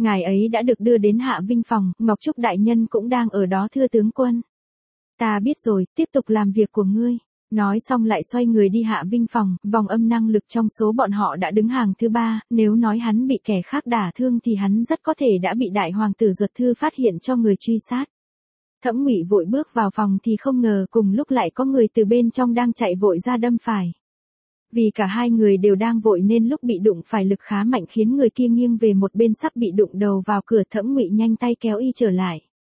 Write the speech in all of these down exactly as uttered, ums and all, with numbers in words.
Ngài ấy đã được đưa đến Hạ Vinh phòng, Ngọc Trúc đại nhân cũng đang ở đó thưa tướng quân. Ta biết rồi, tiếp tục làm việc của ngươi. Nói xong lại xoay người đi Hạ Vinh phòng, vòng âm năng lực trong số bọn họ đã đứng hàng thứ ba, nếu nói hắn bị kẻ khác đả thương thì hắn rất có thể đã bị đại hoàng tử Duật Thư phát hiện cho người truy sát. Thẩm Ngụy vội bước vào phòng thì không ngờ cùng lúc lại có người từ bên trong đang chạy vội ra đâm phải. Vì cả hai người đều đang vội nên lúc bị đụng phải lực khá mạnh khiến người kia nghiêng về một bên sắp bị đụng đầu vào cửa. Thẩm Ngụy nhanh tay kéo y trở lại.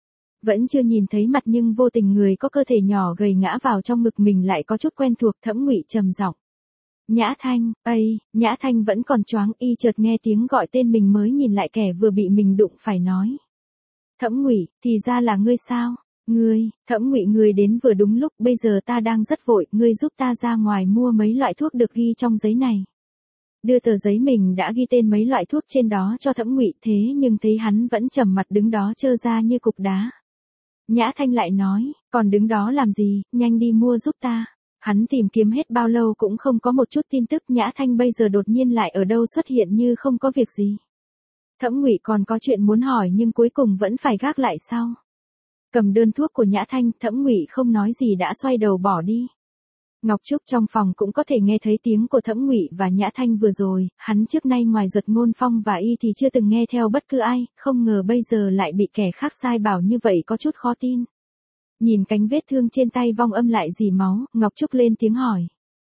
Vẫn chưa nhìn thấy mặt nhưng vô tình người có cơ thể nhỏ gầy ngã vào trong ngực mình lại có chút quen thuộc. Thẩm Ngụy trầm giọng. Nhã Thanh, ây, Nhã Thanh vẫn còn choáng, y chợt nghe tiếng gọi tên mình mới nhìn lại kẻ vừa bị mình đụng phải nói. Thẩm Ngụy, thì ra là ngươi sao? Ngươi, Thẩm Ngụy ngươi đến vừa đúng lúc, bây giờ ta đang rất vội, ngươi giúp ta ra ngoài mua mấy loại thuốc được ghi trong giấy này. Đưa tờ giấy mình đã ghi tên mấy loại thuốc trên đó cho Thẩm Ngụy, thế nhưng thấy hắn vẫn trầm mặt đứng đó trơ ra như cục đá. Nhã Thanh lại nói, còn đứng đó làm gì, nhanh đi mua giúp ta. Hắn tìm kiếm hết bao lâu cũng không có một chút tin tức. Nhã Thanh bây giờ đột nhiên lại ở đâu xuất hiện như không có việc gì. Thẩm Ngụy còn có chuyện muốn hỏi nhưng cuối cùng vẫn phải gác lại sau. Cầm đơn thuốc của Nhã Thanh, Thẩm Ngụy không nói gì đã xoay đầu bỏ đi. Ngọc Trúc trong phòng cũng có thể nghe thấy tiếng của Thẩm Ngụy và Nhã Thanh vừa rồi, hắn trước nay ngoài Duật Ngôn Phong và y thì chưa từng nghe theo bất cứ ai, không ngờ bây giờ lại bị kẻ khác sai bảo như vậy có chút khó tin. Nhìn cánh vết thương trên tay Vong Âm lại rỉ máu, Ngọc Trúc lên tiếng hỏi.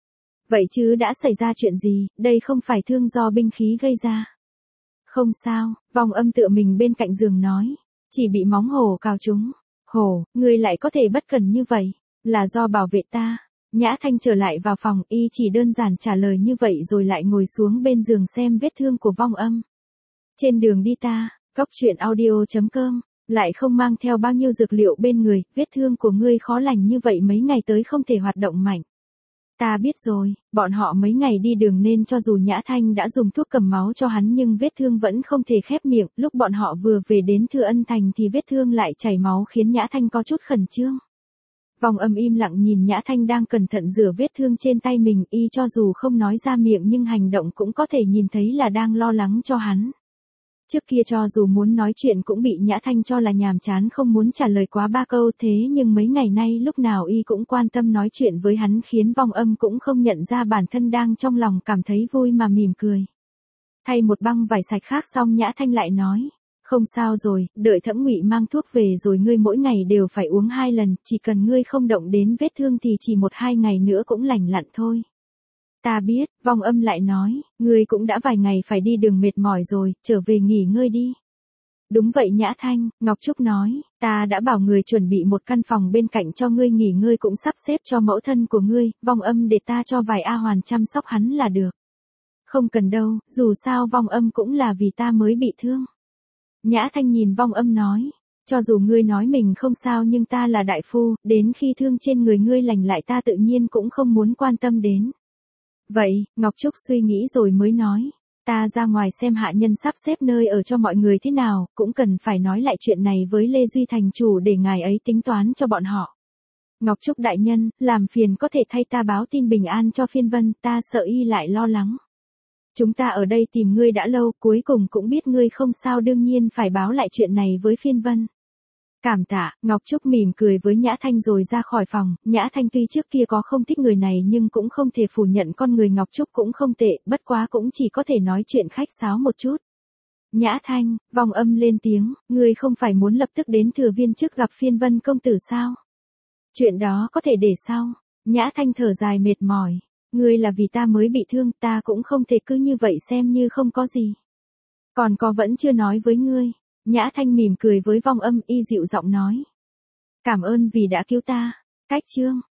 Vậy chứ đã xảy ra chuyện gì, đây không phải thương do binh khí gây ra. Không sao, Vong Âm tựa mình bên cạnh giường nói, chỉ bị móng hổ cào trúng. Hổ, ngươi lại có thể bất cẩn như vậy, là do bảo vệ ta. Nhã Thanh trở lại vào phòng, y chỉ đơn giản trả lời như vậy rồi lại ngồi xuống bên giường xem vết thương của Vong Âm. Trên đường đi ta, Góc Truyện Audio chấm com, lại không mang theo bao nhiêu dược liệu bên người, vết thương của ngươi khó lành như vậy mấy ngày tới không thể hoạt động mạnh. Ta biết rồi, bọn họ mấy ngày đi đường nên cho dù Nhã Thanh đã dùng thuốc cầm máu cho hắn nhưng vết thương vẫn không thể khép miệng, lúc bọn họ vừa về đến Thừa Ân Thành thì vết thương lại chảy máu khiến Nhã Thanh có chút khẩn trương. Vong Âm im lặng nhìn Nhã Thanh đang cẩn thận rửa vết thương trên tay mình, y cho dù không nói ra miệng nhưng hành động cũng có thể nhìn thấy là đang lo lắng cho hắn. Trước kia cho dù muốn nói chuyện cũng bị Nhã Thanh cho là nhàm chán không muốn trả lời quá ba câu, thế nhưng mấy ngày nay lúc nào y cũng quan tâm nói chuyện với hắn khiến Vong Âm cũng không nhận ra bản thân đang trong lòng cảm thấy vui mà mỉm cười. Thay một băng vải sạch khác xong Nhã Thanh lại nói, không sao rồi, đợi Thẩm Ngụy mang thuốc về rồi ngươi mỗi ngày đều phải uống hai lần, chỉ cần ngươi không động đến vết thương thì chỉ một hai ngày nữa cũng lành lặn thôi. Ta biết, Vong Âm lại nói, ngươi cũng đã vài ngày phải đi đường mệt mỏi rồi, trở về nghỉ ngơi đi. Đúng vậy Nhã Thanh, Ngọc Trúc nói, ta đã bảo người chuẩn bị một căn phòng bên cạnh cho ngươi nghỉ ngơi cũng sắp xếp cho mẫu thân của ngươi, Vong Âm để ta cho vài A Hoàn chăm sóc hắn là được. Không cần đâu, dù sao Vong Âm cũng là vì ta mới bị thương. Nhã Thanh nhìn Vong Âm nói, cho dù ngươi nói mình không sao nhưng ta là đại phu, đến khi thương trên người ngươi lành lại ta tự nhiên cũng không muốn quan tâm đến. Vậy, Ngọc Trúc suy nghĩ rồi mới nói, ta ra ngoài xem hạ nhân sắp xếp nơi ở cho mọi người thế nào, cũng cần phải nói lại chuyện này với Lê Duy thành chủ để ngài ấy tính toán cho bọn họ. Ngọc Trúc đại nhân, làm phiền có thể thay ta báo tin bình an cho Phiên Vân, ta sợ y lại lo lắng. Chúng ta ở đây tìm ngươi đã lâu, cuối cùng cũng biết ngươi không sao đương nhiên phải báo lại chuyện này với Phiên Vân. Cảm tạ, Ngọc Trúc mỉm cười với Nhã Thanh rồi ra khỏi phòng, Nhã Thanh tuy trước kia có không thích người này nhưng cũng không thể phủ nhận con người Ngọc Trúc cũng không tệ, bất quá cũng chỉ có thể nói chuyện khách sáo một chút. Nhã Thanh, Vong Âm lên tiếng, ngươi không phải muốn lập tức đến Thừa Viên trước gặp Phiên Vân công tử sao? Chuyện đó có thể để sau. Nhã Thanh thở dài mệt mỏi, ngươi là vì ta mới bị thương, ta cũng không thể cứ như vậy xem như không có gì. Còn có vẫn chưa nói với ngươi. Nhã Thanh mỉm cười với Vong Âm, y dịu giọng nói. Cảm ơn vì đã cứu ta. Cách chương.